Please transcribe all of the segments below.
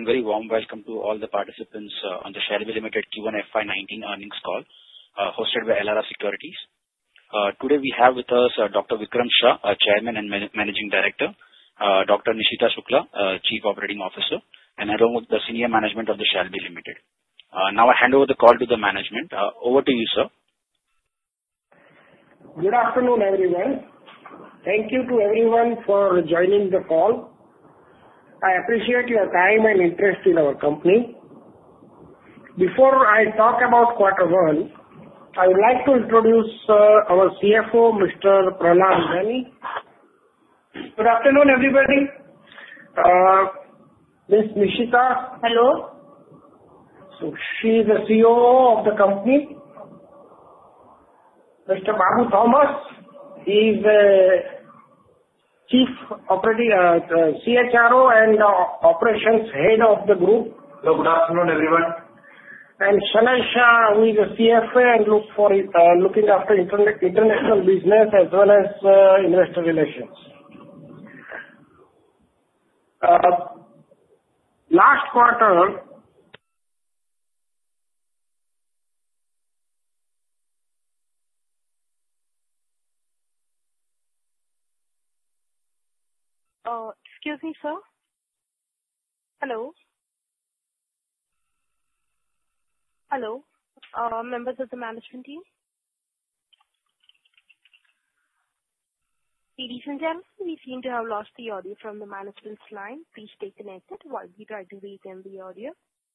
very warm welcome to all the participants on the Shelby Limited Q1 FY19 earnings call hosted by Elara Securities. Today we have with us Dr. Vikram Shah, Chairman and Managing Director, Dr. Nishita Shukla, Chief Operating Officer, and along with the senior management of the Shelby Limited. Now I hand over the call to the management. Over to you, sir. Good afternoon, everyone. Thank you to everyone for joining the call. I appreciate your time and interest in our company. Before I talk about Q1, I would like to introduce our CFO, Mr. Prahlad Mitani. Good afternoon, everybody. Ms. Nishita. Hello. So she is the COO of the company. Mr. Babu Thomas, he is Chief Operating CHRO and Operations Head of the group. So good afternoon, everyone. And Shanai Shah, who is the CFA and looking after international business as well as investor relations. Last quarter, excuse me, sir. Hello. Hello. Members of the management team. Ladies and gentlemen, we seem to have lost the audio from the management's line. Please stay connected while we try to regain the audio.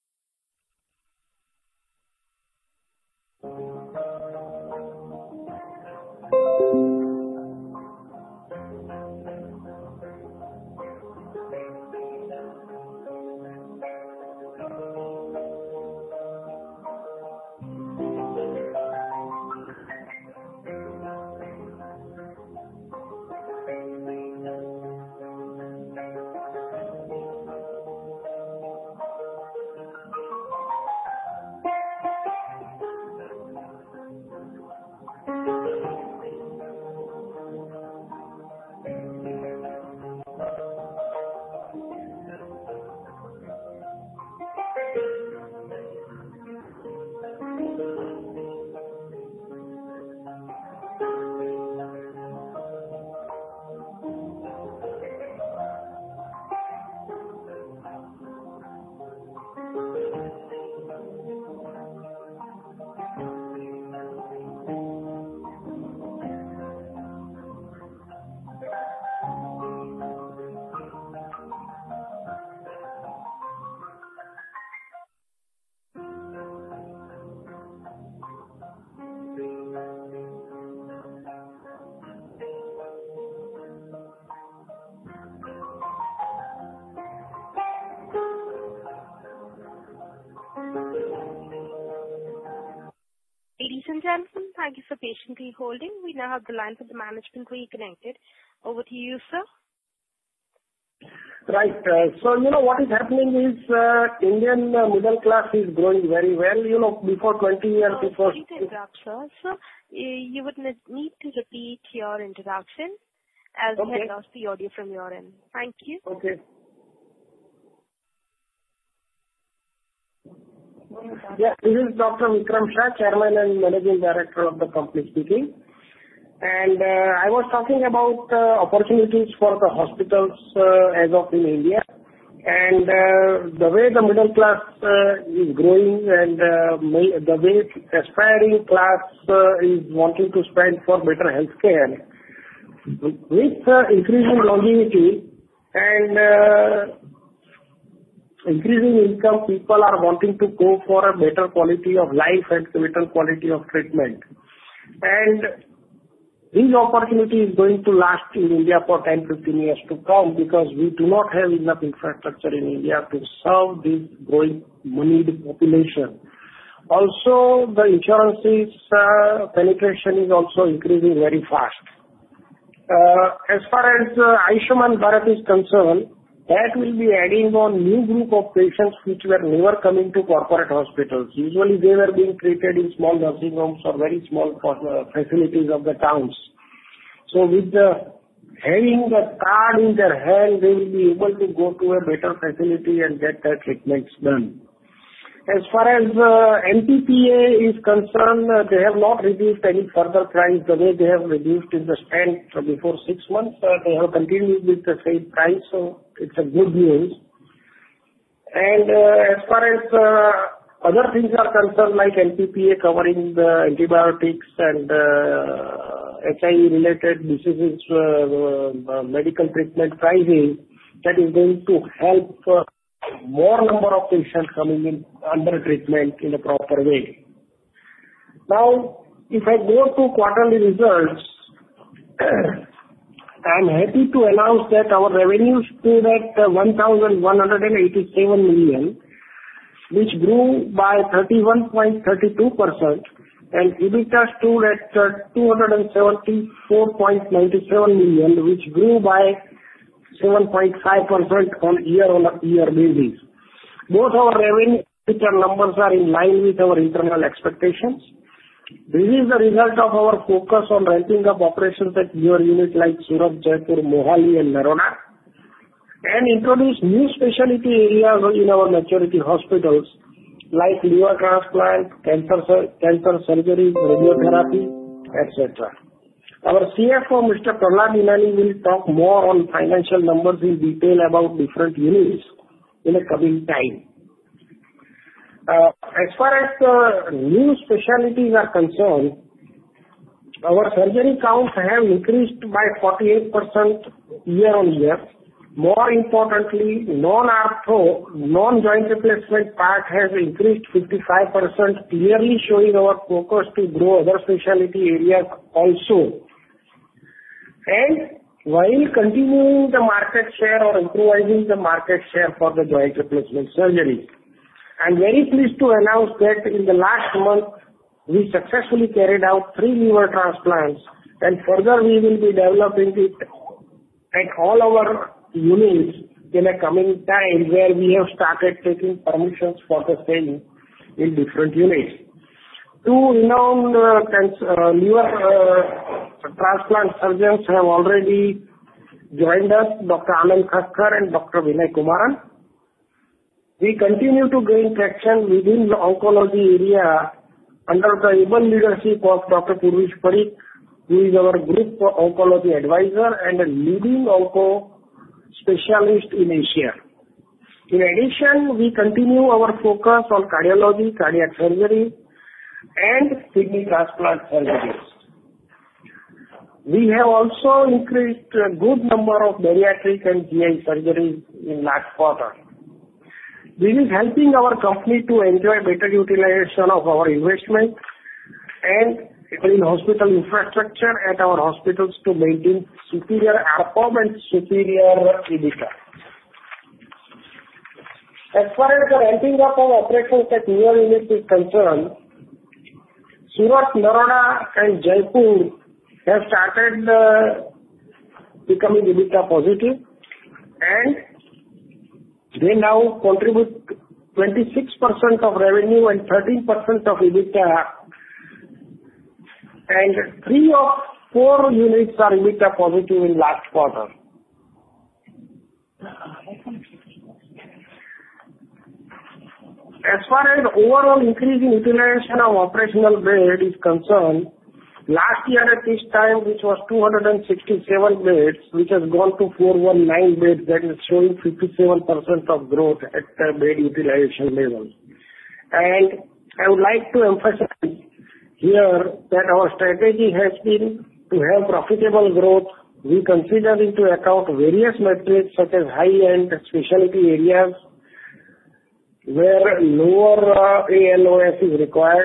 Ladies and gentlemen, thank you for patiently holding. We now have the line for the management reconnected. Over to you, sir. Right. So, what is happening is Indian middle class is growing very well. Before 20 years, it was... Sorry to interrupt, sir. Sir, you would need to repeat your introduction as we had lost the audio from your end. Thank you. Okay. Yeah, this is Dr. Vikram Shah, Chairman and Managing Director of the company speaking. And I was talking about opportunities for the hospitals as of in India. And the way the middle class is growing and the way aspiring class is wanting to spend for better healthcare, with increasing longevity and increasing income, people are wanting to go for a better quality of life and better quality of treatment. And this opportunity is going to last in India for 10-15 years to come because we do not have enough infrastructure in India to serve this growing moneyed population. Also, the insurances penetration is also increasing very fast. As far as Ayushman Bharat is concerned, that will be adding on new group of patients which were never coming to corporate hospitals. Usually they were being treated in small nursing homes or very small facilities of the towns. So with the having a card in their hand, they will be able to go to a better facility and get their treatments done. As far as NPPA is concerned, they have not reduced any further price the way they have reduced in the stand before 6 months. They have continued with the same price, so it's a good news. And as far as other things are concerned, like NPPA covering the antibiotics and HIV-related diseases, medical treatment pricing, that is going to help more number of patients coming in under treatment in a proper way. Now, if I go to quarterly results, I am happy to announce that our revenues stood at 1,187 million, which grew by 31.32%, and EBITDA stood at 274.97 million, which grew by 7.5% on year-on-year basis. Both our revenue numbers are in line with our internal expectations. This is the result of our focus on ramping up operations at newer units like Surat, Jaipur, Mohali and Narona, and introduce new specialty areas in our maturity hospitals like liver transplant, cancer surgery, radiotherapy, etc. Our CFO, Mr. Prahlad Hinani, will talk more on financial numbers in detail about different units in a coming time. As far as the new specialties are concerned, our surgery counts have increased by 48% year-on-year. More importantly, non-arthro, non-joint replacement part has increased 55%, clearly showing our focus to grow other specialty areas also. And while continuing the market share or improvising the market share for the joint replacement surgery, I'm very pleased to announce that in the last month, we successfully carried out 3 liver transplants, and further we will be developing it at all our units in a coming time, where we have started taking permissions for the same in different units. 2 renowned liver transplant surgeons have already joined us, Dr. Anand Khaskar and Dr. Vinay Kumaran. We continue to gain traction within the oncology area under the able leadership of Dr. Purvish Parikh, who is our group oncology advisor and a leading onco specialist in Asia. In addition, we continue our focus on cardiology, cardiac surgery, and kidney transplant surgeries. We have also increased a good number of bariatric and GI surgeries in last quarter. This is helping our company to enjoy better utilization of our investment and in hospital infrastructure at our hospitals to maintain superior ARPOB and superior EBITDA. As far as the ramping up of operations at newer units is concerned, Surat, Narona and Jaipur have started becoming EBITDA positive, and they now contribute 26% of revenue and 13% of EBITDA, and 3 of 4 units are EBITDA positive in last quarter. As far as overall increase in utilization of operational bed is concerned, last year at this time, which was 267 beds, which has gone to 419 beds, that is showing 57% of growth at the bed utilization level. And I would like to emphasize here that our strategy has been to have profitable growth. We consider into account various metrics such as high-end specialty areas where lower ALOS is required.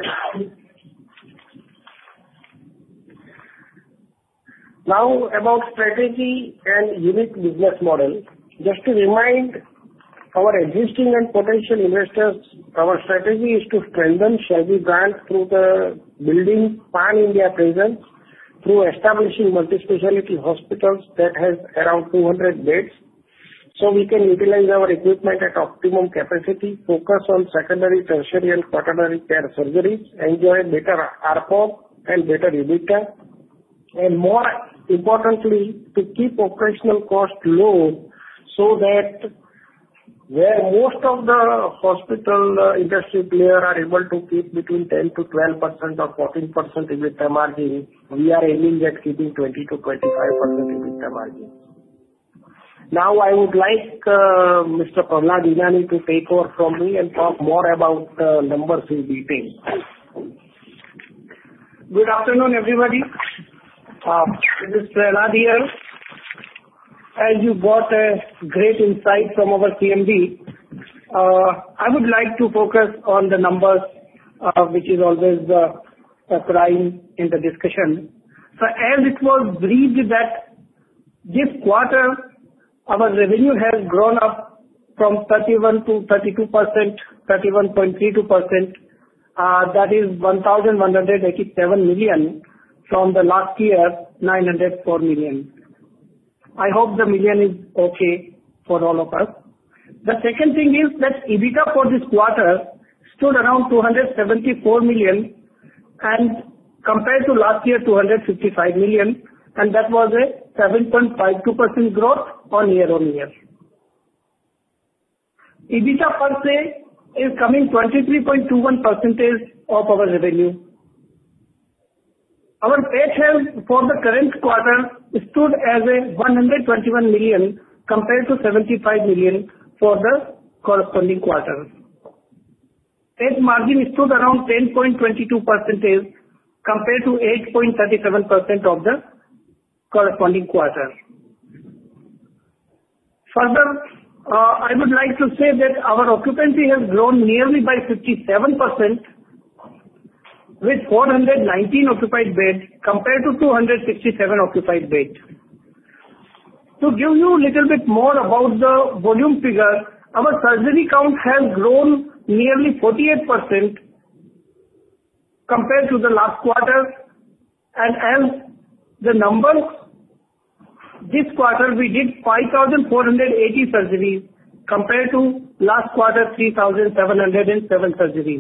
Now about strategy and unique business model. Just to remind our existing and potential investors, our strategy is to strengthen Shalby brand through the building pan-India presence, through establishing multi-specialty hospitals that has around 200 beds, so we can utilize our equipment at optimum capacity, focus on secondary, tertiary and quaternary care surgeries, enjoy better ARPOB and better EBITDA, and more importantly, to keep operational cost low so that where most of the hospital industry players are able to keep between 10 to 12% or 14% EBITDA margin, we are aiming at keeping 20 to 25% EBITDA margin. Now I would like Mr. Prahlad Himani to take over from me and talk more about numbers in detail. Good afternoon, everybody. This is Prahlad here. As you got a great insight from our CMD, I would like to focus on the numbers, which is always prime in the discussion. So as it was briefed that this quarter our revenue has grown up from 31 to 32%, 31.32%. That is 1,187 million from the last year, 904 million. I hope the million is okay for all of us. The second thing is that EBITDA for this quarter stood around 274 million and compared to last year 255 million, and that was a 7.52% growth on year-on-year. EBITDA per se is coming 23.21% of our revenue. Our PAT has for the current quarter stood as a 121 million compared to 75 million for the corresponding quarter. PAT margin stood around 10.22% compared to 8.37% of the corresponding quarter. Further, I would like to say that our occupancy has grown nearly by 57% with 419 occupied beds compared to 267 occupied beds. To give you a little bit more about the volume figure, our surgery count has grown nearly 48% compared to the last quarter, and as the numbers, this quarter we did 5,480 surgeries compared to last quarter 3,707 surgeries.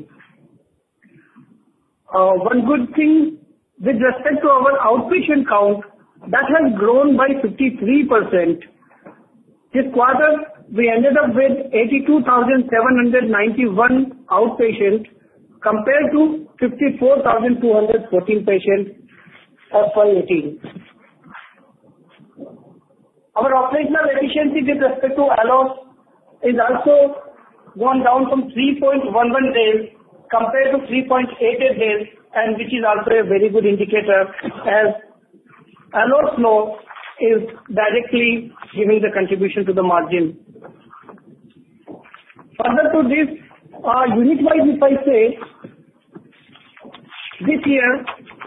One good thing with respect to our outpatient count, that has grown by 53%. This quarter we ended up with 82,791 outpatients compared to 54,214 patients as per 18. Our operational efficiency with respect to ALOS is also gone down from 3.11 days compared to 3.88 days, and which is also a very good indicator as ALOS flow is directly giving the contribution to the margin. Further to this, unit-wise if I say, this year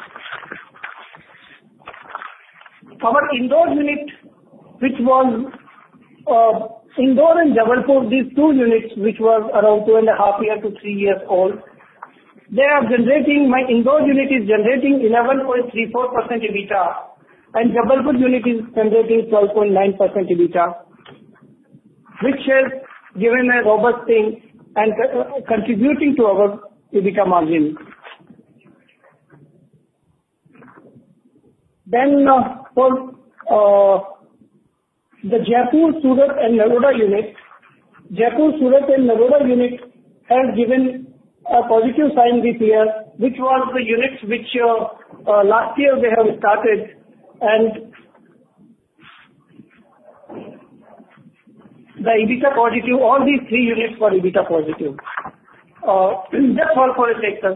our Indore unit, which was Indore and Jabalpur, these two units which was around 2.5 years to 3 years old, they are generating, my Indore unit is generating 11.34% EBITDA and Jabalpur unit is generating 12.9% EBITDA, which has given a robust thing and contributing to our EBITDA margin. Then for the Jaipur, Surat and Naroda unit, Jaipur, Surat and Naroda unit has given a positive sign this year, which was the units which last year they have started, and the EBITDA positive, all these three units were EBITDA positive. That's all for a sector.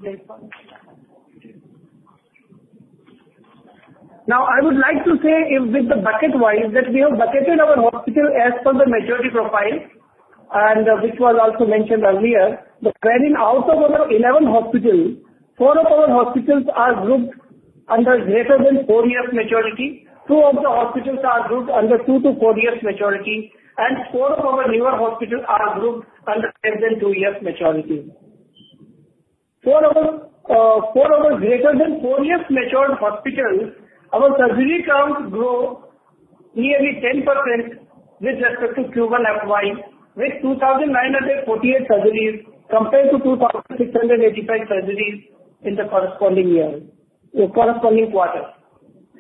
Now I would like to say with the bucket wise that we have bucketed our hospital as per the maturity profile, and which was also mentioned earlier, wherein out of our 11 hospitals, 4 of our hospitals are grouped under greater than 4 years maturity, 2 of the hospitals are grouped under 2 to 4 years maturity, and 4 of our newer hospitals are grouped under less than 2 years maturity. For our greater than 4 years matured hospitals, our surgery count grew nearly 10% with respect to Q1 FY, with 2,948 surgeries compared to 2,685 surgeries in the corresponding quarter.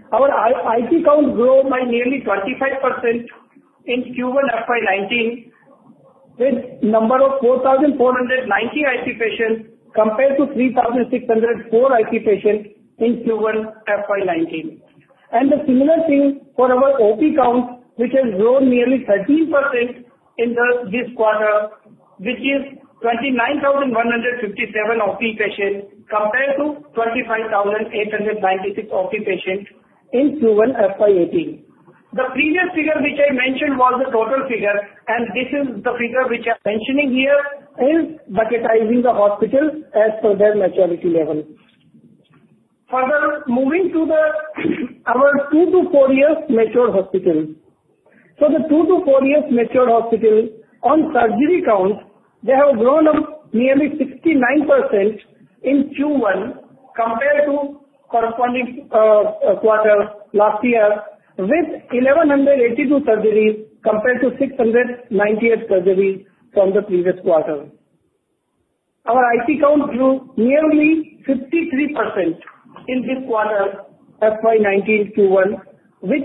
Our IP count grew by nearly 25% in Q1 FY19 with number of 4,490 IP patients compared to 3,604 IP patients in Q1 FY19. And the similar thing for our OP count, which has grown nearly 13% in this quarter, which is 29,157 OP patients compared to 25,896 OP patients in Q1 FY18. The previous figure which I mentioned was the total figure, and this is the figure which I'm mentioning here is bucketizing the hospitals as per their maturity level. Further, moving to our 2 to 4 years mature hospitals. So the 2 to 4 years mature hospital on surgery count, they have grown up nearly 69% in Q1 compared to corresponding quarter last year, with 1,182 surgeries compared to 698 surgeries from the previous quarter. Our IP count grew nearly 53% in this quarter FY19 Q1 with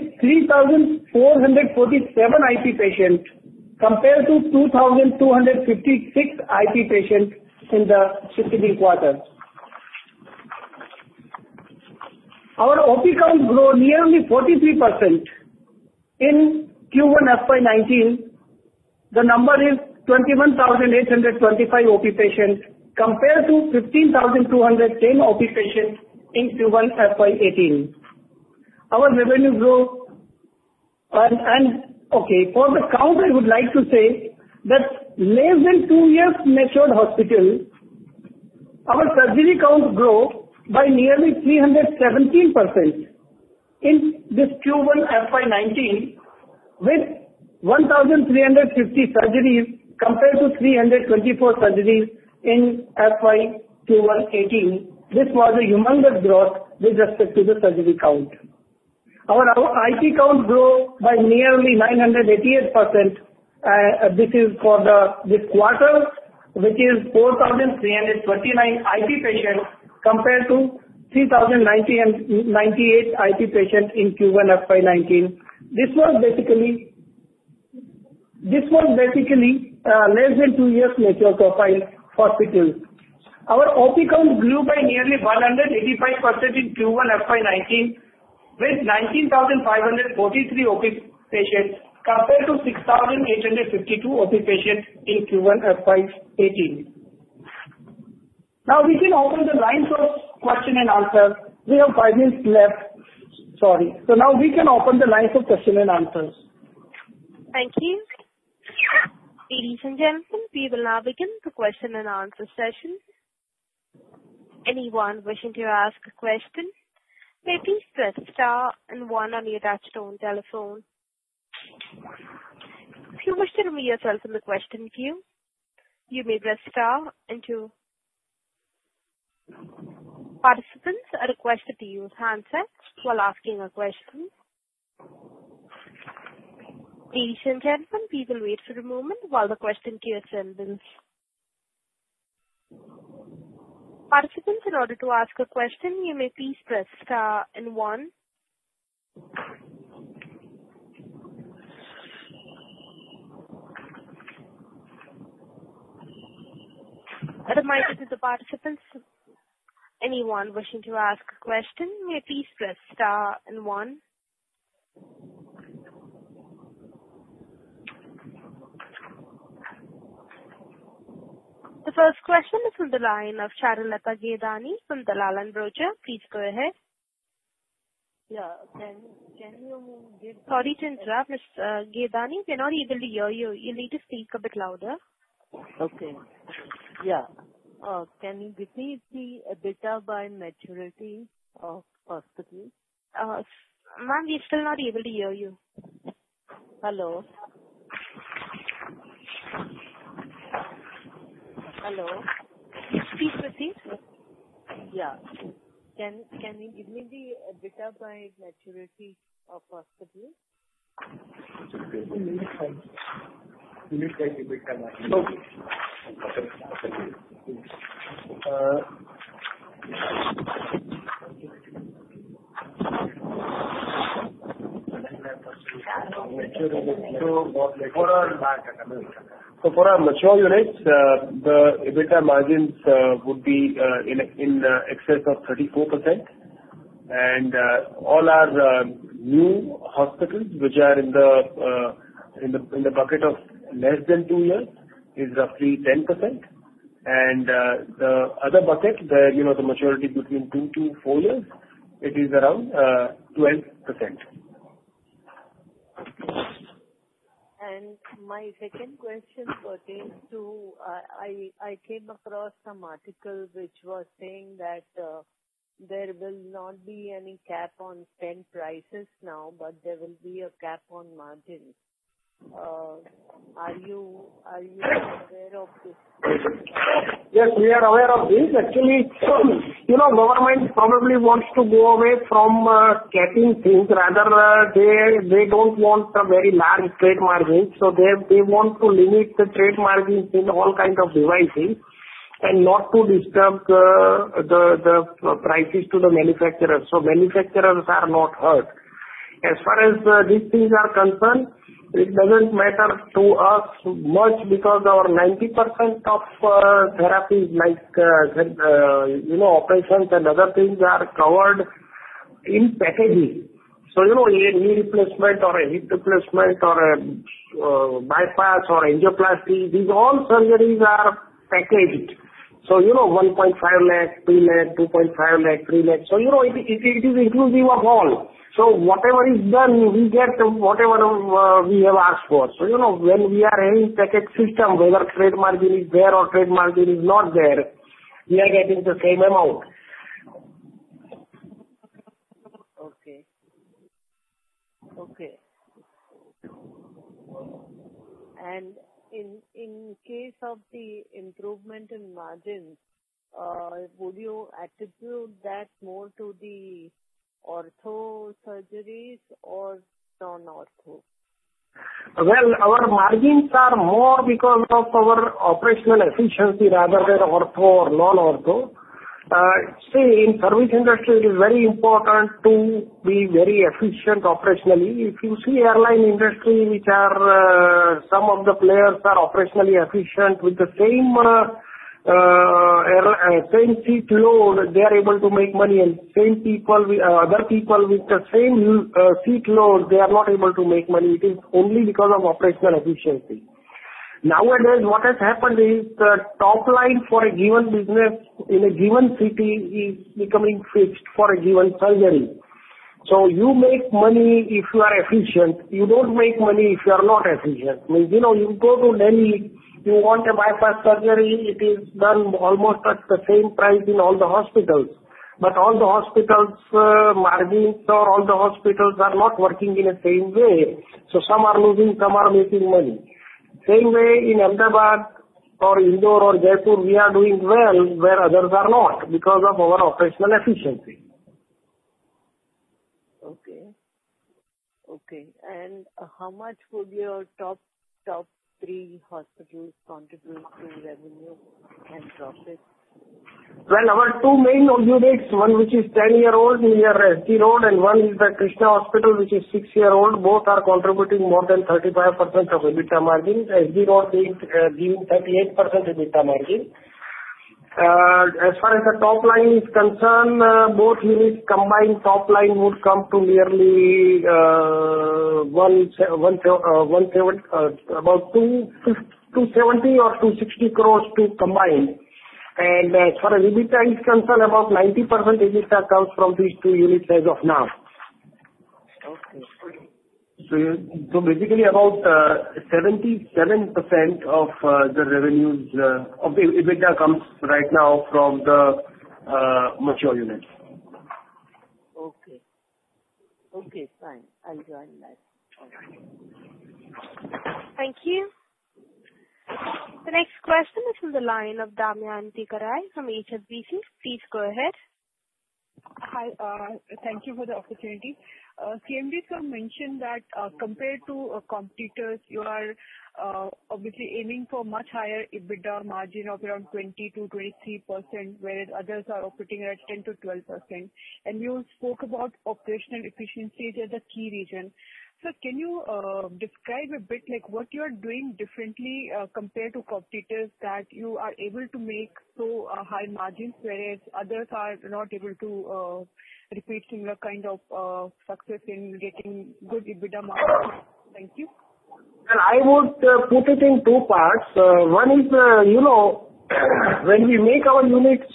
3,447 IP patients compared to 2,256 IP patients in the preceding quarter. Our OP count grew nearly 43% in Q1 FY19. The number is 21,825 OP patients compared to 15,210 OP patients in Q1 FY18. Our revenue grew for the count I would like to say that less than 2 years matured hospital, our surgery count grew by nearly 317% in this Q1 FY19 with 1,350 surgeries compared to 324 surgeries in FY Q1 18. This was a humongous growth with respect to the surgery count. Our IP count grew by nearly 988%. This is for this quarter, which is 4,329 IP patients compared to 3,098 IP patients in Q1 FY19. This was basically less than 2 years mature profile hospitals. Our OP count grew by nearly 185% in Q1 FY19 with 19,543 OP patients compared to 6,852 OP patients in Q1 FY18. Now we can open the lines of question and answer. We have 5 minutes left. Sorry. So now we can open the lines of question and answers. Thank you. Ladies and gentlemen, we will now begin the question and answer session. Anyone wishing to ask a question, may please press star and 1 on your touchtone telephone. If you wish to remove yourself from the question queue, you may press star and 2. Participants are requested to use handsets while asking a question. Ladies and gentlemen, we will wait for a moment while the question queue assembles. Participants, in order to ask a question, you may please press star and 1. A reminder to the participants, anyone wishing to ask a question, may please press star and 1. The first question is from the line of Charulata Gaidani from Dalal & Broacha. Please go ahead. Yeah, can you give... Sorry to interrupt, Ms. Gaidani. We're not able to hear you. You need to speak a bit louder. Okay. Yeah. Can you give me the EBITDA by maturity of hospitals? Ma'am, we're still not able to hear you. Hello? Hello? Please proceed. Yeah. Can you give me the EBITDA by maturity of hospitals? For our mature units, the EBITDA margins would be in excess of 34%. And all our new hospitals, which are in the bucket of less than 2 years, is roughly 10%. And the other bucket, the maturity between 2 to 4 years, it is around 12%. And my second question pertains to, I came across some article which was saying that there will not be any cap on stent prices now, but there will be a cap on margins. Are you aware of this? Yes, we are aware of this. Actually, government probably wants to go away from capping things. Rather, they don't want a very large trade margin. So they want to limit the trade margins in all kinds of devices and not to disturb the prices to the manufacturers. So manufacturers are not hurt. As far as these things are concerned, it doesn't matter to us much because our 90% of therapies like, operations and other things are covered in packaging. So, a knee replacement or a hip replacement or a bypass or angioplasty, these all surgeries are packaged. So, 1.5 lakh, 2 lakh, 2.5 lakh, 3 lakh. So, it is inclusive of all. So whatever is done, we get whatever we have asked for. So, when we are having package system, whether trade margin is there or trade margin is not there, we are getting the same amount. Okay. And in case of the improvement in margins, would you attribute that more to the ortho surgeries or non-ortho? Well, our margins are more because of our operational efficiency rather than ortho or non-ortho. See, in service industry, it is very important to be very efficient operationally. If you see airline industry, which are some of the players are operationally efficient with the same same seat load, they are able to make money, and same people, other people with the same seat load, they are not able to make money. It is only because of operational efficiency. Nowadays, what has happened is the top line for a given business in a given city is becoming fixed for a given surgery. So you make money if you are efficient. You don't make money if you are not efficient. Means, you go to Delhi, you want a bypass surgery, it is done almost at the same price in all the hospitals. But all the hospitals' margins or all the hospitals are not working in the same way. So some are losing, some are making money. Same way in Ahmedabad or Indore or Jaipur, we are doing well where others are not because of our operational efficiency. Okay. And how much would your top 3 hospitals contribute to revenue and profit? Well, our 2 main units, one which is 10-year-old near SG Road and one is the Krishna Hospital which is 6-year-old. Both are contributing more than 35% of EBITDA margin. SG Road being giving 38% EBITDA margin. As far as the top line is concerned, both units combined top line would come to nearly about 270 or 260 crores to combine. And as far as EBITDA is concerned, about 90% EBITDA comes from these 2 units as of now. Okay. So basically about 77% of the revenues of the EBITDA comes right now from the mature units. Okay, fine. I'll join that. Okay. Thank you. The next question is from the line of Damayanti Kerai from HSBC. Please go ahead. Hi, thank you for the opportunity. CMD sir mentioned that compared to competitors, you are obviously aiming for much higher EBITDA margin of around 20 to 23%, whereas others are operating at 10 to 12%. And you spoke about operational efficiencies as a key reason. Sir, can you describe a bit like what you are doing differently compared to competitors that you are able to make so high margins, whereas others are not able to repeat similar kind of success in getting good EBITDA margins? Thank you. Well, I would put it in two parts. One is, when we make our units,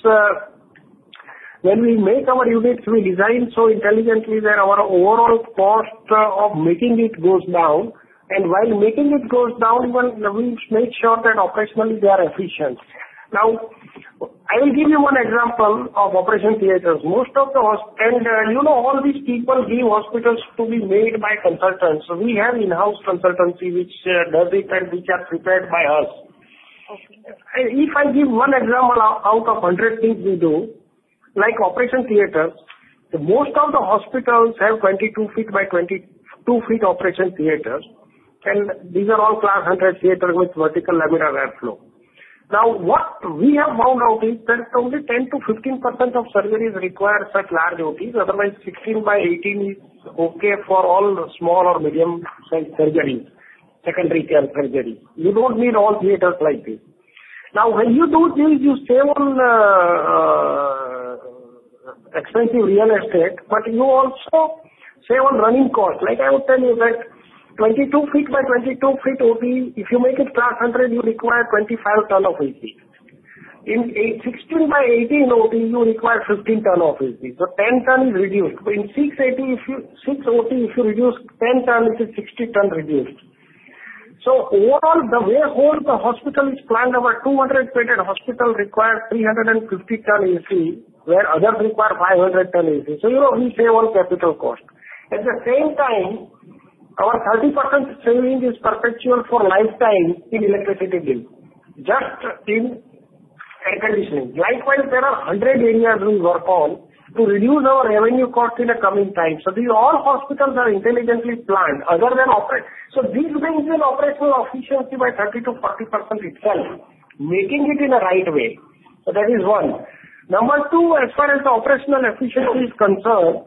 we design so intelligently that our overall cost of making it goes down. And while making it goes down, we make sure that operationally they are efficient. Now, I will give you one example of operation theaters. Most of the all these people give hospitals to be made by consultants. So we have in-house consultancy which does it and which are prepared by us. Okay. If I give one example out of 100 things we do, like operation theaters, most of the hospitals have 22 feet by 22 feet operation theaters, and these are all class 100 theaters with vertical laminar airflow. Now, what we have found out is that only 10 to 15% of surgeries require such large OTs, otherwise 16 by 18 is okay for all small or medium size surgeries, secondary care surgeries. You don't need all theaters like this. Now, when you do this, you save on expensive real estate, but you also save on running costs. Like I would tell you that 22 feet by 22 feet OT, if you make it class 100, you require 25 ton of AC. In 16 by 18 OT, you require 15 ton of AC. So 10 ton is reduced. In 6 OT, if you reduce 10 ton, it is 60 ton reduced. So overall, the way whole the hospital is planned, our 200-bedded hospital requires 350 ton AC, where others require 500 ton AC. So, we save on capital cost. At the same time, our 30% saving is perpetual for lifetime in electricity bill, just in air conditioning. Likewise, there are 100 areas we work on to reduce our revenue cost in the coming time. So these all hospitals are intelligently planned other than operate. So this brings in operational efficiency by 30 to 40% itself, making it in a right way. So that is one. Number two, as far as the operational efficiency is concerned,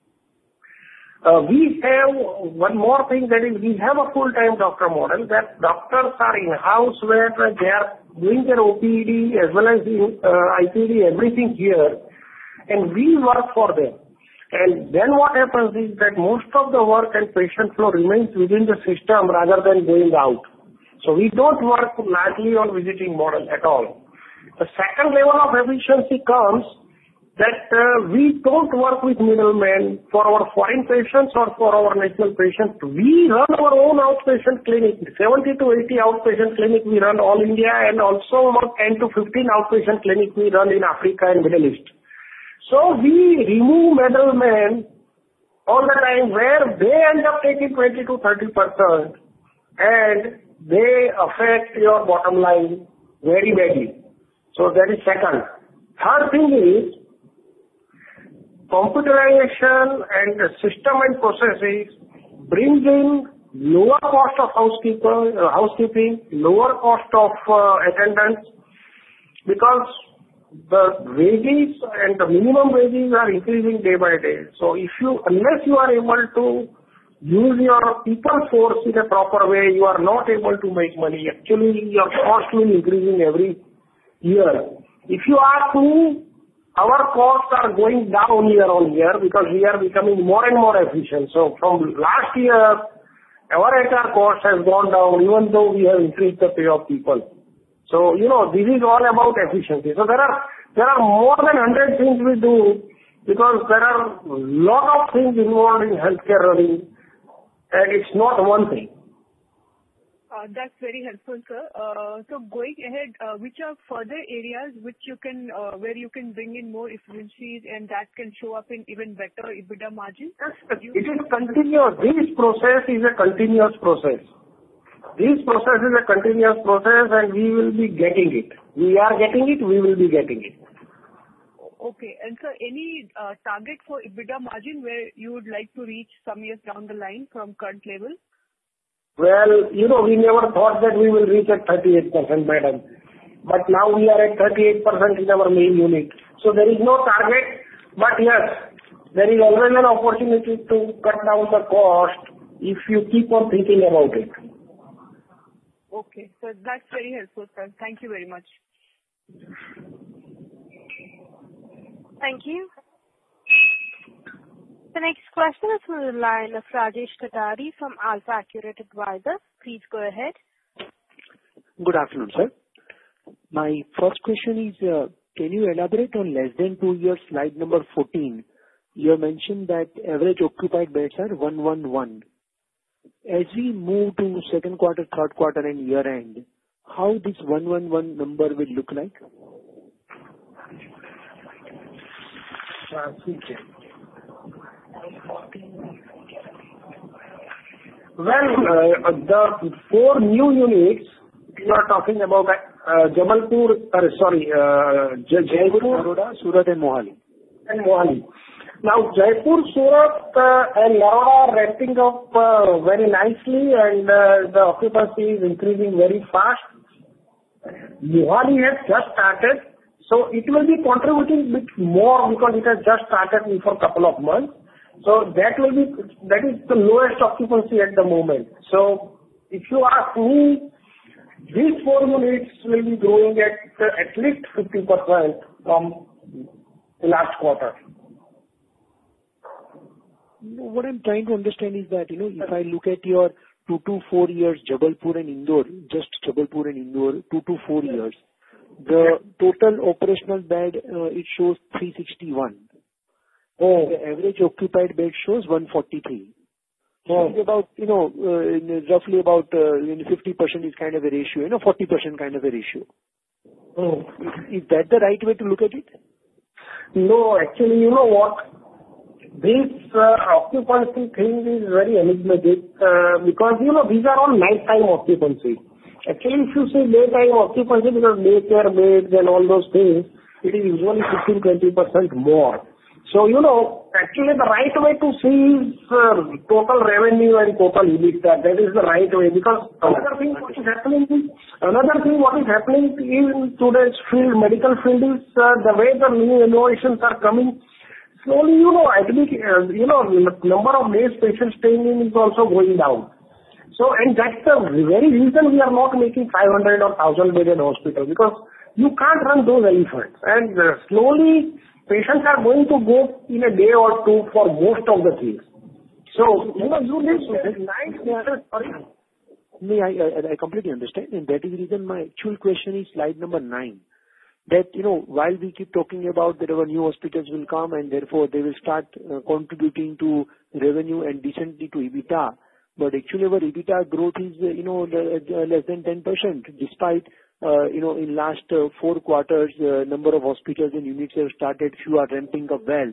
we have one more thing, that is we have a full-time doctor model that doctors are in-house where they are doing their OPD as well as the IPD, everything here, and we work for them. And then what happens is that most of the work and patient flow remains within the system rather than going out. So we don't work largely on visiting model at all. The second level of efficiency comes that we don't work with middlemen for our foreign patients or for our national patients. We run our own outpatient clinic, 70 to 80 outpatient clinic we run all India, and also about 10 to 15 outpatient clinic we run in Africa and Middle East. So we remove middlemen all the time where they end up taking 20 to 30% and they affect your bottom line very badly. So that is second. Third thing is computerization and system and processes brings in lower cost of housekeeping, lower cost of attendance, because the wages and the minimum wages are increasing day by day. So unless you are able to use your people force in a proper way, you are not able to make money. Actually, your cost will increasing every year. If you ask me, our costs are going down year on year because we are becoming more and more efficient. So from last year, our HR cost has gone down even though we have increased the pay of people. So, this is all about efficiency. So there are more than 100 things we do because there are a lot of things involved in healthcare running, and it's not one thing. That's very helpful, sir. So going ahead, which are further areas which you can, where you can bring in more efficiencies and that can show up in even better EBITDA margin? It is continuous. This process is a continuous process. This process is a continuous process and we will be getting it. We are getting it, we will be getting it. Okay. And sir, any target for EBITDA margin where you would like to reach some years down the line from current level? Well, we never thought that we will reach at 38%, madam. But now we are at 38% in our main unit. So there is no target, but yes, there is always an opportunity to cut down the cost if you keep on thinking about it. Okay. So that's very helpful, sir. Thank you very much. Thank you. The next question is from the line of Rajesh Katari from Alpha Accurate Advisors. Please go ahead. Good afternoon, sir. My first question is, can you elaborate on less than 2 years, slide number 14? You have mentioned that average occupied beds are 111. As we move to second quarter, third quarter and year end, how this 111 number will look like? Well, the 4 new units you are talking about, Jaipur, Baroda, Surat and Mohali. Now, Jaipur, Surat and Baroda are ramping up very nicely, and the occupancy is increasing very fast. Mohali has just started, so it will be contributing bit more because it has just started for a couple of months. So that is the lowest occupancy at the moment. So if you ask me, these 4 units will be growing at least 50% from the last quarter. What I'm trying to understand is that, if I look at your 2 to 4 years, Jabalpur and Indore, just Jabalpur and Indore, 2 to 4 years, the total operational bed, it shows 361. The average occupied bed shows 143. So it's about, roughly about 50% is kind of a ratio, 40% kind of a ratio. Is that the right way to look at it? No, actually, you know what? This occupancy thing is very enigmatic because, these are all nighttime occupancy. Actually, if you say daytime occupancy, because daycare beds and all those things, it is usually 15-20% more. So, actually the right way to see is total revenue and total EBITDA. That is the right way, because another thing what is happening in today's field, medical field, is the way the new innovations are coming. Slowly, I think, number of days patients staying in is also going down. So, and that's the very reason we are not making 500 or 1000 bedded hospital, because you can't run those elephants. And slowly, patients are going to go in a day or two for most of the things. So, I completely understand, and that is the reason my actual question is slide number 9. That, while we keep talking about that our new hospitals will come and therefore they will start contributing to revenue and decently to EBITDA, but actually our EBITDA growth is, less than 10%, despite, in last 4 quarters, number of hospitals and units have started, few are ramping up well.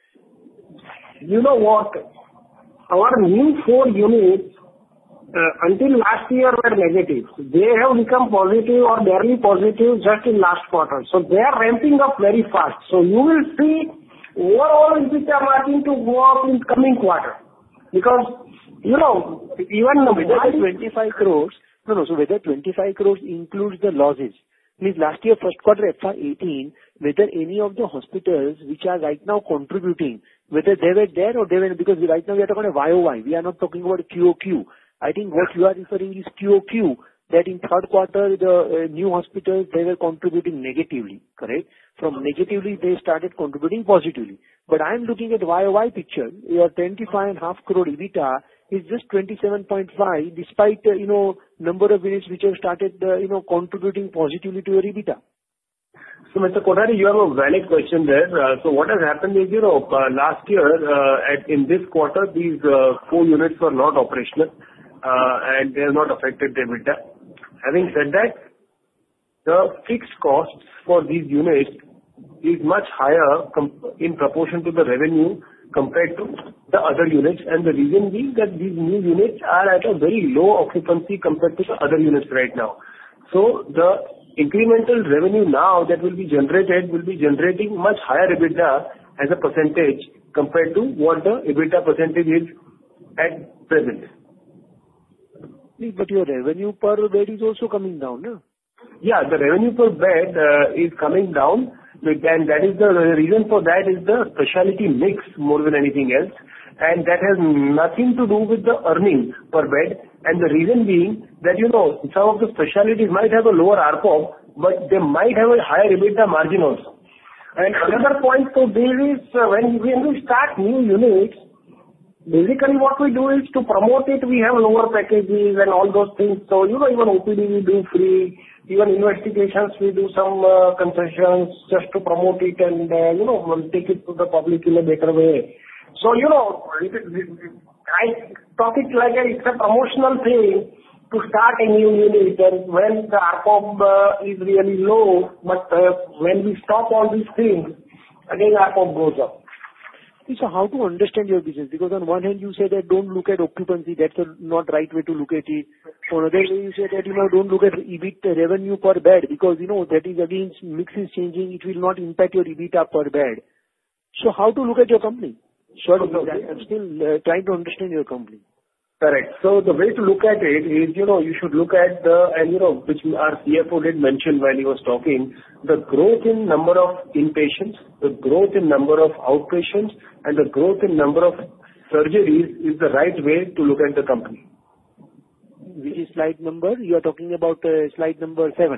You know what? Our new 4 units, until last year were negative. They have become positive or barely positive just in last quarter. So they are ramping up very fast. So you will see overall EBITDA margin to go up in coming quarter. Because, even whether the 25 crores, so whether 25 crores includes the losses. Means last year, first quarter FY18, whether any of the hospitals which are right now contributing, whether they were there or they were, because right now we are talking about YOY, we are not talking about QOQ. I think what you are referring is QOQ, that in third quarter, the new hospitals, they were contributing negatively, correct? From negatively, they started contributing positively. But I am looking at YOY picture. Your 25.5 crore EBITDA is just 27.5, despite, number of units which have started, contributing positively to your EBITDA. So, Mr. Kothari, you have a valid question there. So what has happened is, last year, in this quarter, these 4 units were not operational, and they have not affected the EBITDA. Having said that, the fixed costs for these units is much higher in proportion to the revenue compared to the other units, and the reason being that these new units are at a very low occupancy compared to the other units right now. So the incremental revenue now that will be generating much higher EBITDA as a percentage compared to what the EBITDA percentage is at present. But your revenue per bed is also coming down, no? Yeah, the revenue per bed is coming down, and that is the reason for that is the specialty mix more than anything else. and that has nothing to do with the earnings per bed. And the reason being that, some of the specialties might have a lower ARPOB, but they might have a higher EBITDA margin also. And another point to this is, when we start new units, basically what we do is to promote it, we have lower packages and all those things. So, even OPD we do free, even investigations we do some concessions just to promote it and, take it to the public in a better way. So, I talk it like it's a promotional thing to start a new unit, and when the ARPOB is really low, but when we stop all these things, again ARPOB goes up. So how to understand your business? Because on one hand you say that don't look at occupancy, that's not right way to look at it. On the other way you say that, don't look at EBIT revenue per bed, because, that is again, mix is changing, it will not impact your EBITDA per bed. So how to look at your company? Sorry, I'm still trying to understand your company. Correct. So the way to look at it is, you should look at which our CFO did mention while he was talking, the growth in number of inpatients, the growth in number of outpatients, and the growth in number of surgeries is the right way to look at the company. Which is slide number? You are talking about slide number 7.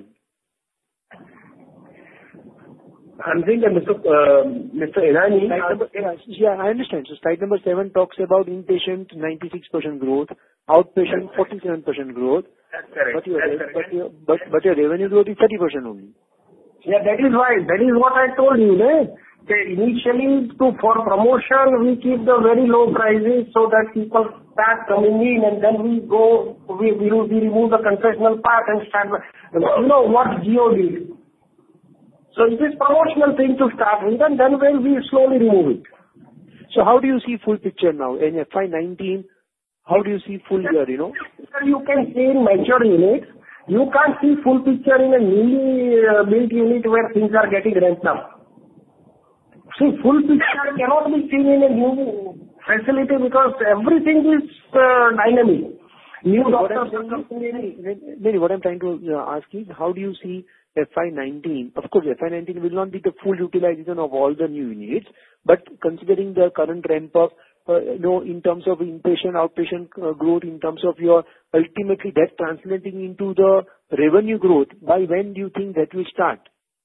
I'm saying that Mr. Irani... Yeah, I understand. So slide number 7 talks about inpatient 96% growth, outpatient 47% growth. That's correct. But your revenue growth is 30% only. Yeah, that is what I told you. Initially, for promotion, we keep the very low prices so that people start coming in, and then we remove the concessional part and start. What Geo did. So it is promotional thing to start with, and then we slowly remove it. So how do you see full picture now? In FY19, how do you see full year, You can see in mature units. You can't see full picture in a newly built unit where things are getting ramped up. See, full picture cannot be seen in a new facility because everything is dynamic. New doctors are coming in. What I'm trying to ask is, how do you see FY19? Of course, FY19 will not be the full utilization of all the new units, but considering the current ramp up, in terms of inpatient, outpatient growth, in terms of your ultimately that translating into the revenue growth, by when do you think that will start?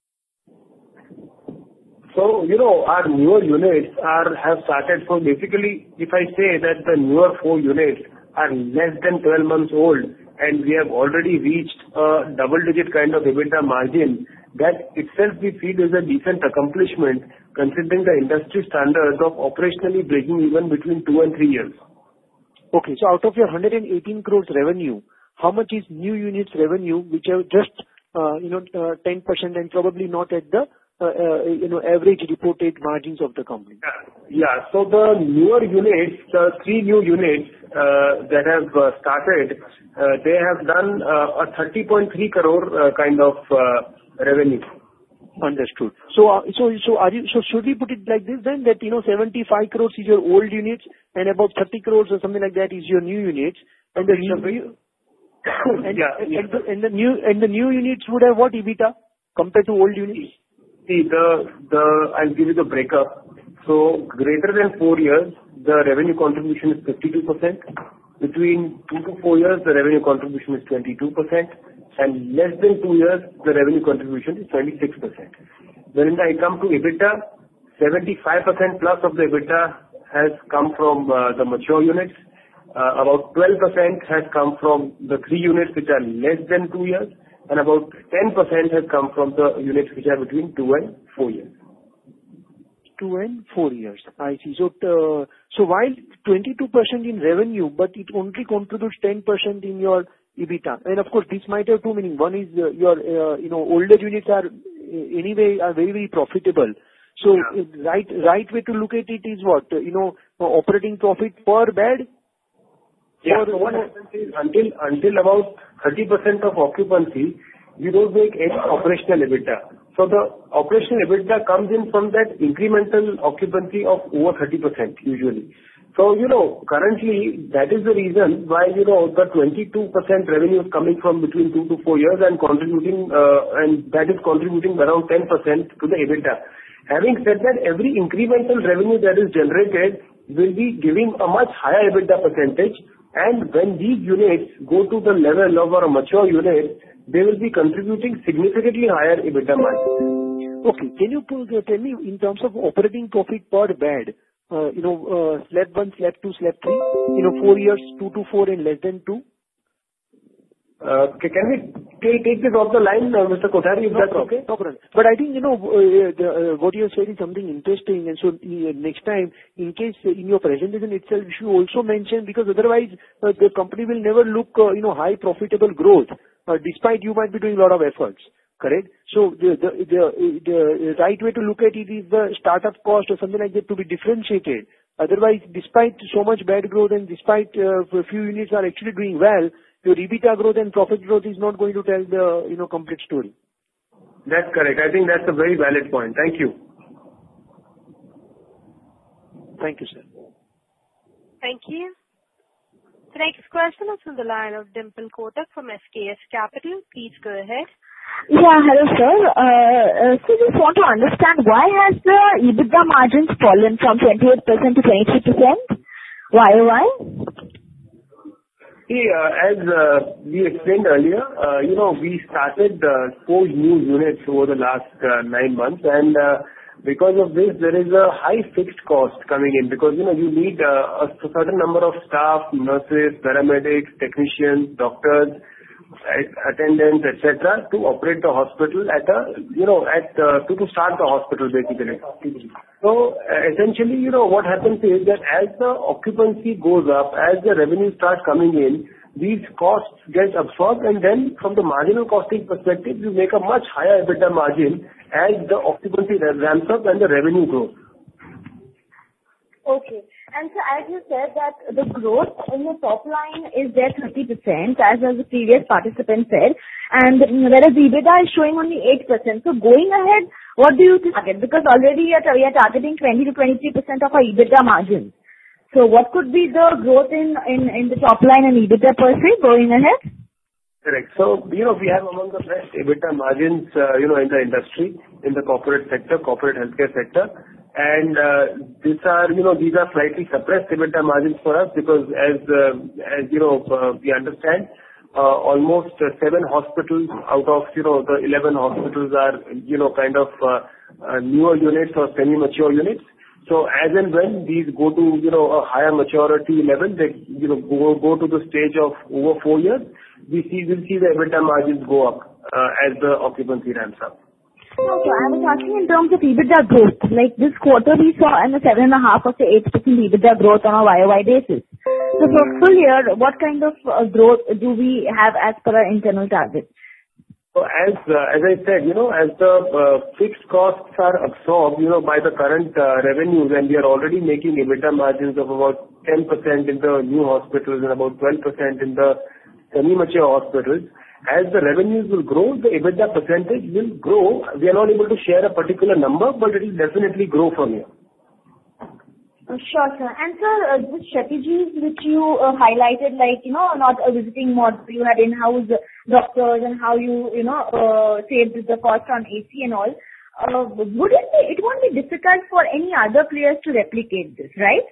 So, our newer units have started. So basically, if I say that the newer 4 units are less than 12 months old, and we have already reached a double-digit kind of EBITDA margin, that itself we feel is a decent accomplishment considering the industry standards of operationally breaking even between 2 and 3 years. Okay, so out of your 118 crores revenue, how much is new units revenue, which are just 10% and probably not at the average reported margins of the company? Yeah. So the newer units, the 3 new units that have started, they have done a 30.3 crore kind of revenue. Understood. So should we put it like this then, that 75 crores is your old units and about 30 crores or something like that is your new units, and the new and the new units would have what EBITDA compared to old units? See, I'll give you the breakup. So greater than 4 years, the revenue contribution is 52%. Between 2 to 4 years, the revenue contribution is 22%. And less than 2 years, the revenue contribution is 26%. When I come to EBITDA, 75% plus of the EBITDA has come from the mature units. About 12% has come from the 3 units which are less than 2 years. And about 10% has come from the units which are between 2 and 4 years. 2 and 4 years. I see. So while 22% in revenue, but it only contributes 10% in your EBITDA. And of course, this might have 2 meaning. One is your older units are anyway very, very profitable. So right way to look at it is what? Operating profit per bed? Yeah. So what happens is until about 30% of occupancy, you don't make any operational EBITDA. So the operational EBITDA comes in from that incremental occupancy of over 30% usually. So, currently that is the reason why, the 22% revenue is coming from between 2 to 4 years and contributing, and that is contributing around 10% to the EBITDA. Having said that, every incremental revenue that is generated will be giving a much higher EBITDA percentage. And when these units go to the level of our mature units, they will be contributing significantly higher EBITDA margin. Okay. Can you tell me in terms of operating profit per bed, slab 1, slab 2, slab 3, 4 years, 2 to 4 and less than 2? Can we take this off the line, Mr. Kothari, if that's okay? No problem. But I think, what you said is something interesting. And so next time, in case in your presentation itself, you should also mention, because otherwise the company will never look, high profitable growth, despite you might be doing a lot of efforts. Correct? So the right way to look at it is the startup cost or something like that to be differentiated. Otherwise, despite so much bad growth and despite a few units are actually doing well, your EBITDA growth and profit growth is not going to tell the complete story. That's correct. I think that's a very valid point. Thank you. Thank you, sir. Thank you. The next question is from the line of Dimple Kotak from SKS Capital. Please go ahead. Yeah, hello sir. So just want to understand why has the EBITDA margins fallen from 28% to 23%? Why? See, as we explained earlier, we started 4 new units over the last 9 months, and because of this, there is a high fixed cost coming in because, you need a certain number of staff, nurses, paramedics, technicians, doctors, attendants, etc., to operate the hospital to start the hospital basically. So essentially, what happens is that as the occupancy goes up, as the revenue starts coming in, these costs get absorbed, and then from the marginal costing perspective, you make a much higher EBITDA margin as the occupancy ramps up and the revenue grows. Okay. And so as you said that the growth in the top line is there 30%, as the previous participant said, and whereas the EBITDA is showing only 8%. So going ahead, what do you target? Because already we are targeting 20 to 23% of our EBITDA margin. So what could be the growth in the top line and EBITDA per se going ahead? Correct. So, we have among the best EBITDA margins, in the industry, in the corporate healthcare sector. And these are slightly suppressed EBITDA margins for us because as we understand, almost 7 hospitals out of, the 11 hospitals are, newer units or semi-mature units. So as and when these go to, a higher maturity level, they, go to the stage of over 4 years, we'll see the EBITDA margins go up as the occupancy ramps up. So I was asking in terms of EBITDA growth. Like this quarter, we saw a 7.5 or 8% EBITDA growth on a YOY basis. So for full year, what kind of growth do we have as per our internal targets? So as I said, as the fixed costs are absorbed, by the current revenues, and we are already making EBITDA margins of about 10% in the new hospitals and about 12% in the semi-mature hospitals. As the revenues will grow, the EBITDA percentage will grow. We are not able to share a particular number, but it will definitely grow from here. Sure, sir. And sir, the strategies which you highlighted, like, not a visiting model, you had in-house doctors and how you, saved the cost on AC and all. It won't be difficult for any other players to replicate this, right?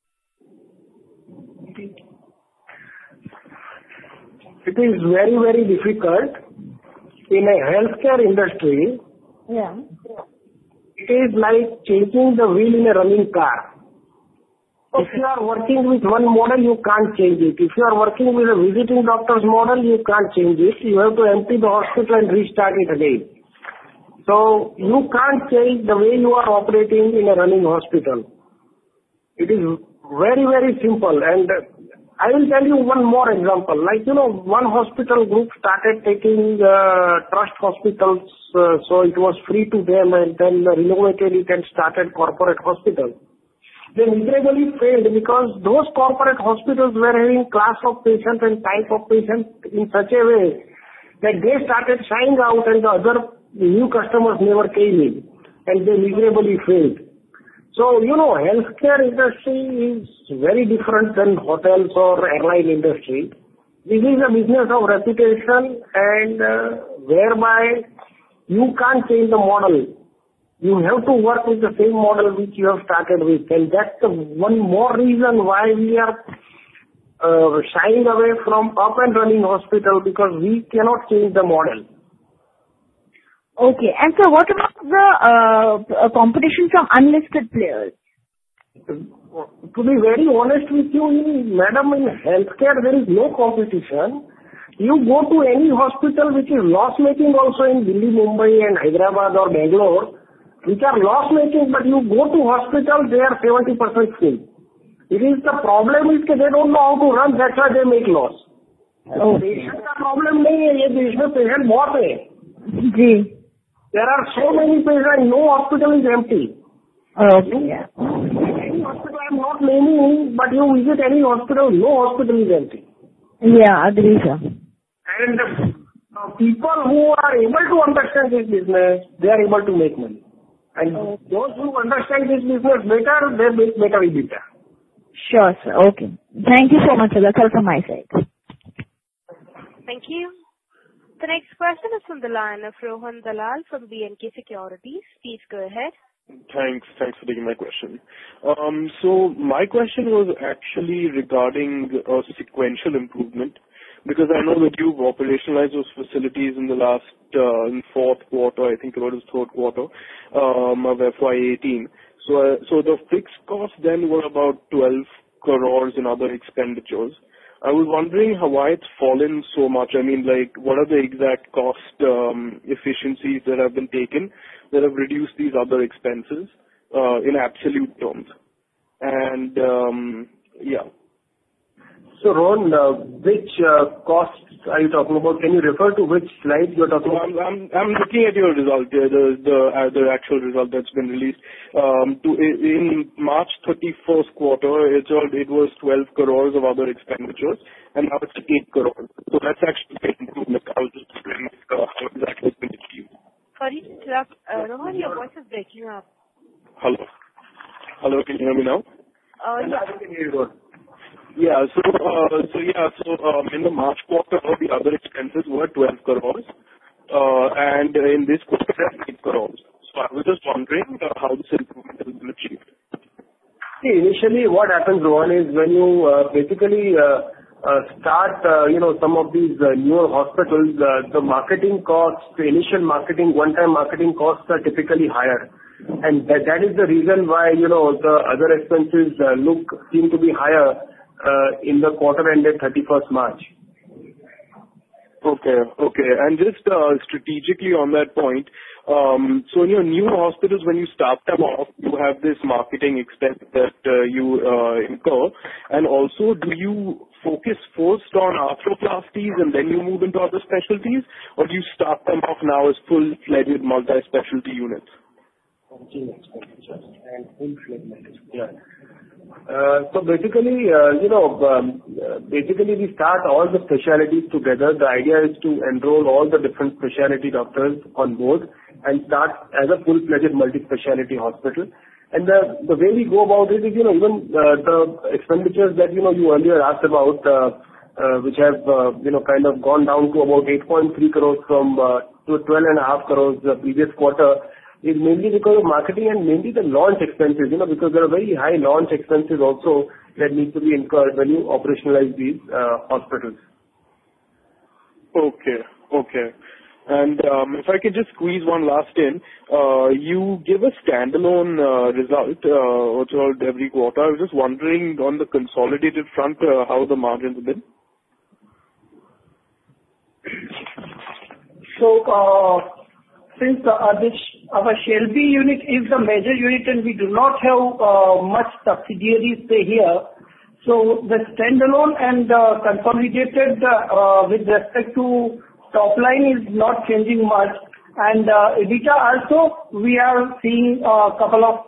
It is very, very difficult in a healthcare industry. Yeah. It is like changing the wheel in a running car. Okay. If you are working with one model, you can't change it. If you are working with a visiting doctor's model, you can't change it. You have to empty the hospital and restart it again. So you can't change the way you are operating in a running hospital. It is very, very simple. And I will tell you one more example. Like, one hospital group started taking trust hospitals, so it was free to them, and then renovated it and started corporate hospitals. They miserably failed because those corporate hospitals were having class of patients and type of patients in such a way that they started shying out and the other new customers never came in, and they miserably failed. So, healthcare industry is very different than hotels or airline industry. This is a business of reputation, and whereby you can't change the model. You have to work with the same model which you have started with, and that's the one more reason why we are shying away from up and running hospital, because we cannot change the model. Okay. And so what about the competition from unlisted players? To be very honest with you, madam, in healthcare there is no competition. You go to any hospital which is loss-making also in Delhi, Mumbai and Hyderabad or Bangalore, which are loss-making, but you go to hospital, they are 70% full. It is the problem is that they don't know how to run, that's why they make loss. Patient का problem नहीं है, ये देश में patient बहुत है. जी. There are so many patients, no hospital is empty. Okay. Any hospital, I am not naming, but you visit any hospital, no hospital is empty. Yeah, agree, sir. And people who are able to understand this business, they are able to make money. And those who understand this business better, they make better EBITDA. Sure, sir. Okay. Thank you so much, sir. That's all from my side. Thank you. The next question is from the line of Rohan Dalal from B&K Securities. Please go ahead. Thanks for taking my question. So my question was actually regarding a sequential improvement, because I know that you've operationalized those facilities in the last, in fourth quarter, I think it was third quarter, of FY18. So the fixed costs then were about 12 crores in other expenditures. I was wondering why it's fallen so much. I mean, like, what are the exact cost efficiencies that have been taken that have reduced these other expenses in absolute terms? And yeah. So Ron, which costs are you talking about? Can you refer to which slide you're talking about? I'm looking at your result, the actual result that's been released. In March 31st quarter, it was 12 crores of other expenditures, and now it's 8 crores. So that's actually a great improvement. I was just wondering how exactly it's been achieved. Sorry to interrupt. Rohan, your voice is breaking up. Hello, can you hear me now? Yeah. I can hear you, Ron. Yeah, so in the March quarter, the other expenses were 12 crores, and in this quarter, they're 8 crores. So I was just wondering how this improvement has been achieved. See, initially what happens, Rohan, is when you basically start, some of these newer hospitals, the marketing costs, the initial marketing, one-time marketing costs are typically higher. And that is the reason why, the other expenses seem to be higher in the quarter ended 31st March. Okay. And just strategically on that point, so in your new hospitals, when you start them off, you have this marketing expense that you incur, and also do you focus first on arthroplasties and then you move into other specialties, or do you start them off now as full-fledged multi-specialty units? Yeah. So basically, we start all the specialties together. The idea is to enroll all the different specialty doctors on board and start as a full-fledged multi-specialty hospital. And the way we go about it is, even the expenditures that, you earlier asked about, which have, kind of gone down to about 8.3 crores from to 12.5 crores the previous quarter, is mainly because of marketing and mainly the launch expenses, because there are very high launch expenses also that need to be incurred when you operationalize these hospitals. Okay. And if I could just squeeze one last in, you give a standalone result every quarter. I was just wondering on the consolidated front how the margins have been. So, since our Shelby unit is the major unit and we do not have much subsidiaries here, so the standalone and consolidated with respect to top line is not changing much. And EBITDA also, we are seeing a couple of,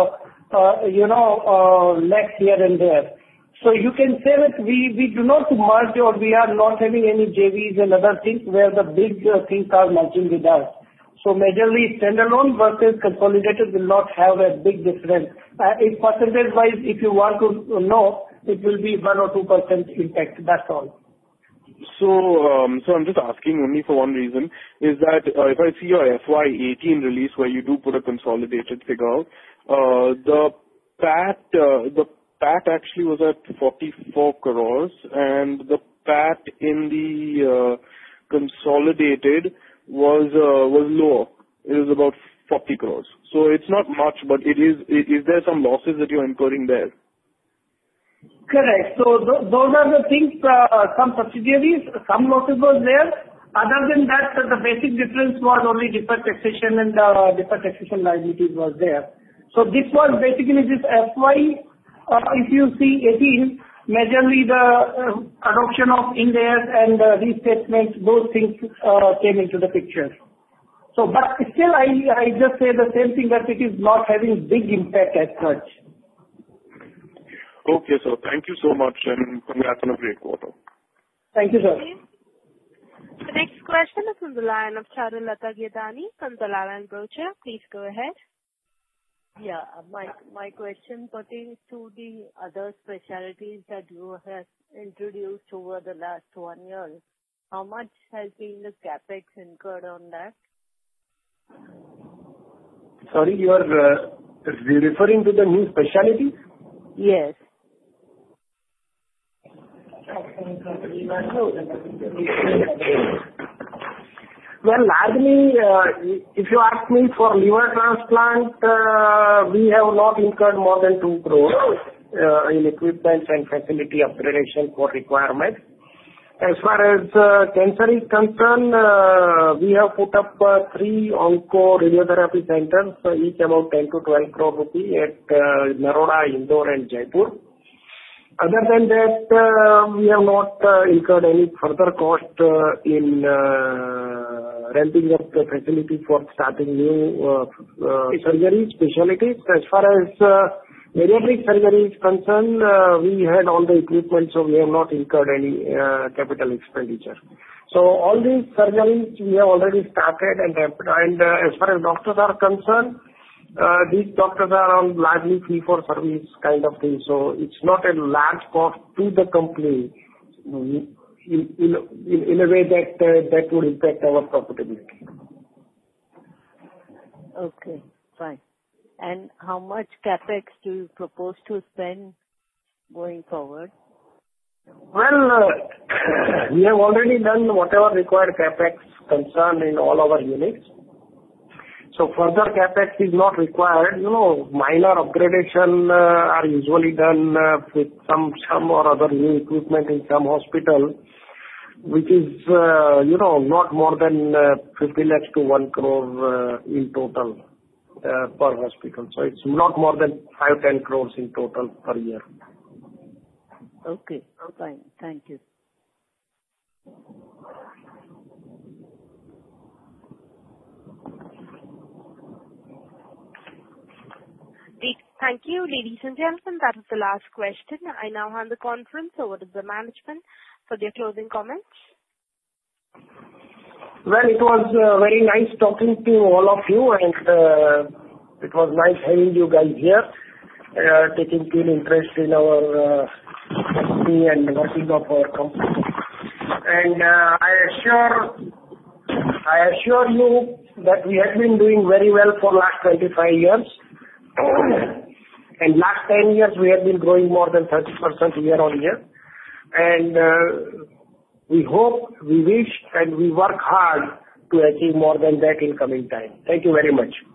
lakhs here and there. So you can say that we do not merge, or we are not having any JVs and other things where the big things are merging with us. So majorly standalone versus consolidated will not have a big difference. In percentage-wise, if you want to know, it will be 1 or 2% impact. That's all. So I'm just asking only for one reason, is that if I see your FY18 release where you do put a consolidated figure, the PAT actually was at 44 crores and the PAT in the consolidated was lower. It was about 40 crores. So it's not much, but is there some losses that you're incurring there? Correct. So those are the things, some subsidiaries, some losses was there. Other than that, the basic difference was only deferred taxation and deferred taxation liabilities was there. So this was basically this FY, if you see 18, majorly the adoption of Ind AS and restatements, those things came into the picture. So, but still I just say the same thing, that it is not having big impact as such. Okay, sir. Thank you so much and congrats on a great quarter. Thank you, sir. The next question is from the line of Charulata Gaidani from Dalal & Broacha. Please go ahead. Yeah, my question pertains to the other specialties that you have introduced over the last 1 year. How much has been the capex incurred on that? Sorry, you are referring to the new specialty? Yes. Well, largely, if you ask me for liver transplant, we have not incurred more than 2 crores in equipment and facility upgradation for requirement. As far as cancer is concerned, we have put up 3 onco radiotherapy centers, each about 10 to 12 crore rupee at Naroda, Indore and Jaipur. Other than that, we have not incurred any further cost in ramping up the facility for starting new surgery specialties. As far as bariatric surgery is concerned, we had all the equipment, so we have not incurred any capital expenditure. So all these surgeries we have already started and as far as doctors are concerned, these doctors are on largely fee-for-service kind of thing, so it's not a large cost to the company in a way that would impact our profitability. Okay, fine. And how much capex do you propose to spend going forward? Well, we have already done whatever required capex concerned in all our units. So further capex is not required. Minor upgradation are usually done with some or other new equipment in some hospital, which is, not more than 50 lakhs to 1 crore in total per hospital. So it's not more than 5-10 crores in total per year. Okay, fine. Thank you. Thank you, ladies and gentlemen. That is the last question. I now hand the conference over to the management for their closing comments. Well, it was very nice talking to all of you, and it was nice having you guys here, taking keen interest in our company and working of our company. And I assure you that we have been doing very well for last 25 years. And last 10 years, we have been growing more than 30% year on year. And we hope, we wish, and we work hard to achieve more than that in coming time. Thank you very much.